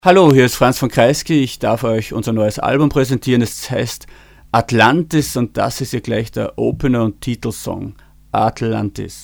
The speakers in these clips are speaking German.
Hallo, hier ist Franz von Kreisky. Ich darf euch unser neues Album präsentieren. Es heißt Atlantis und das ist hier gleich der Opener und Titelsong. Atlantis.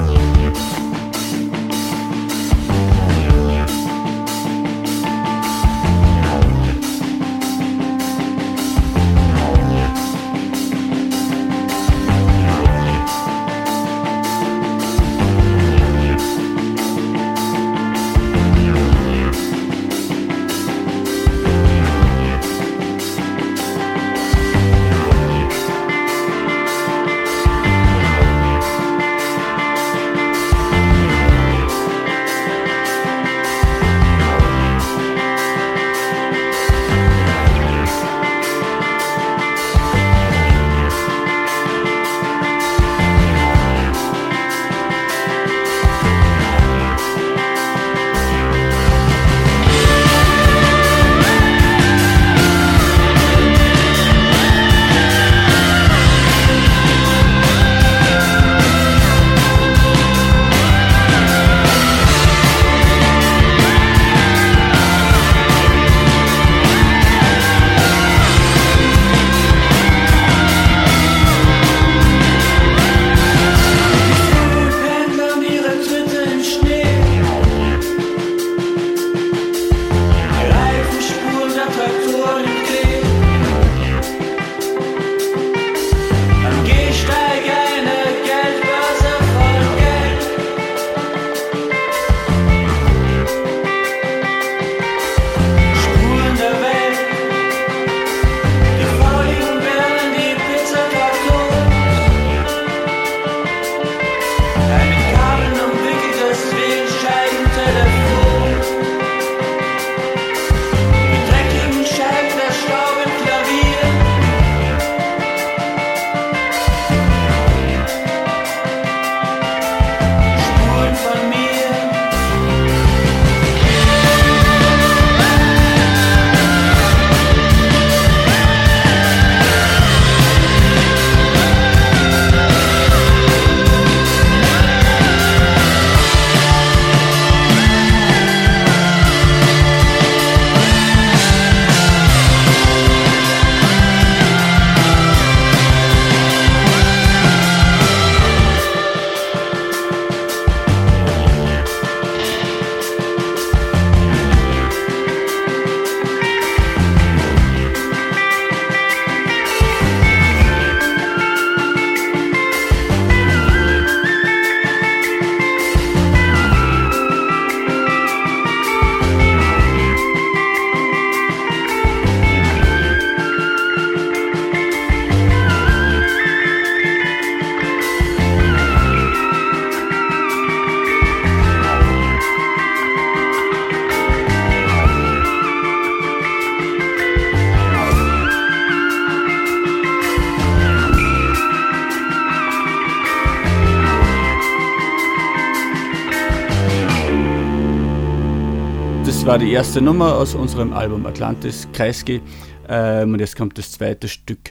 Das war die erste Nummer aus unserem Album Atlantis, Kreisky. Und jetzt kommt das zweite Stück.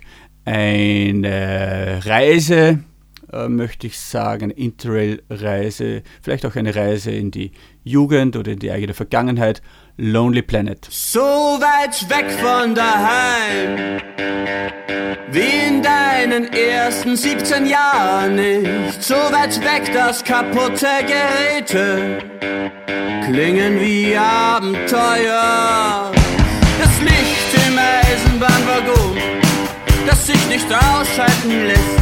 Eine Reise, möchte ich sagen, eine Interrail-Reise, vielleicht auch eine Reise in die Jugend oder in die eigene Vergangenheit. Lonely Planet. So weit weg von daheim, wie in deinen ersten 17 Jahren nicht. So weit weg, dass kaputte Geräte klingen wie Abenteuer. Das Licht im Eisenbahnwaggon, das sich nicht ausschalten lässt.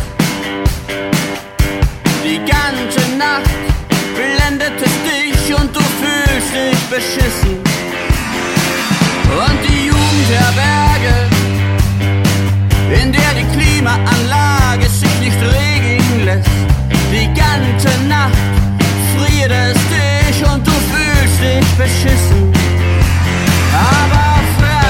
Die ganze Nacht blendet es dich und du fühlst dich beschissen. Und die Jugendherberge, in der die Klimaanlage sich nicht regeln lässt. Die ganze Nacht friert es dich und du fühlst dich beschissen. Aber frei.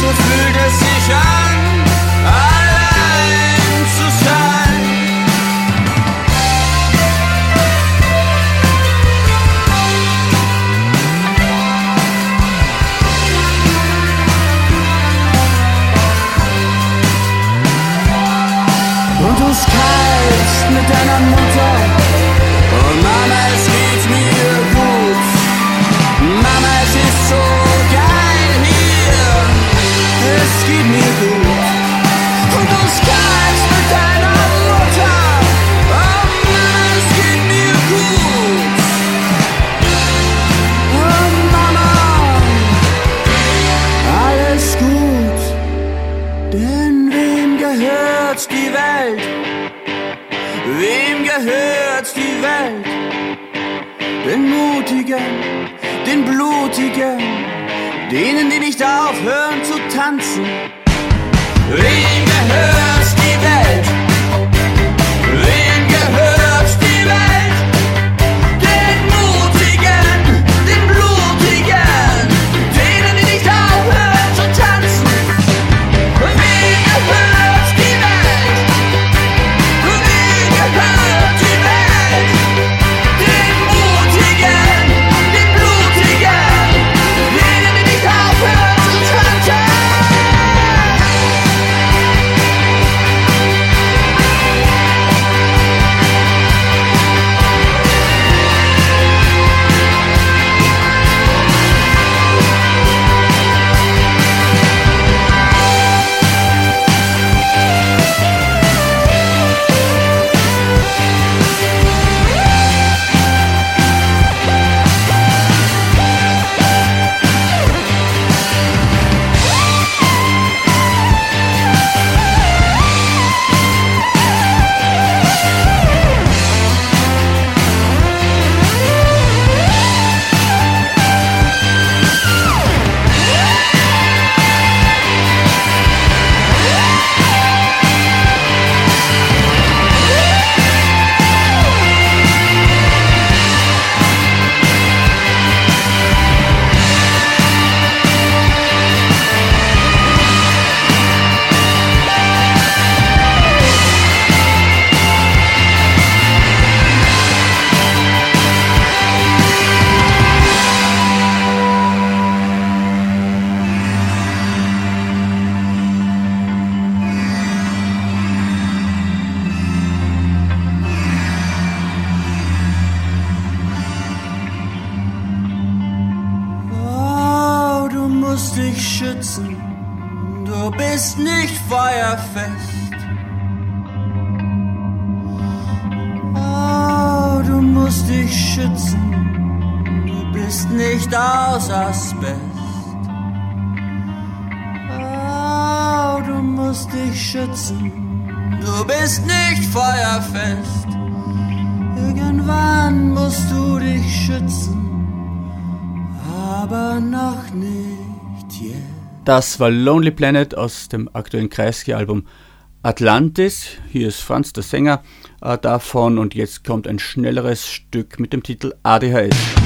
fühlt es sich an, allein zu sein. Und du streitst mit deiner Mutter und Mama, es geht mir gut. Mama, es ist so geil hier, es geht mir gut. Und du streitst mit deiner Mutter, oh Mama, es geht mir gut. Oh Mama, alles gut, denn wem gehört die Welt? Wem gehört die Welt? Den Mutigen, den Blutigen, denen, die nicht aufhören zu tanzen. Wem gehört die Welt? Wem gehört die Welt? Den Mutigen, den Blutigen, denen, die nicht aufhören zu tanzen. Wem gehört die Welt? Wem gehört die Welt? Den Mutigen, den Blutigen, denen, die nicht aufhören zu tanzen. Dich schützen, du bist nicht feuerfest. Oh, du musst dich schützen, du bist nicht aus Asbest. Oh, du musst dich schützen, du bist nicht feuerfest. Irgendwann musst du dich schützen, aber noch nicht. Das war Lonely Planet aus dem aktuellen Kreisky-Album Atlantis. Hier ist Franz, der Sänger davon, und jetzt kommt ein schnelleres Stück mit dem Titel ADHS.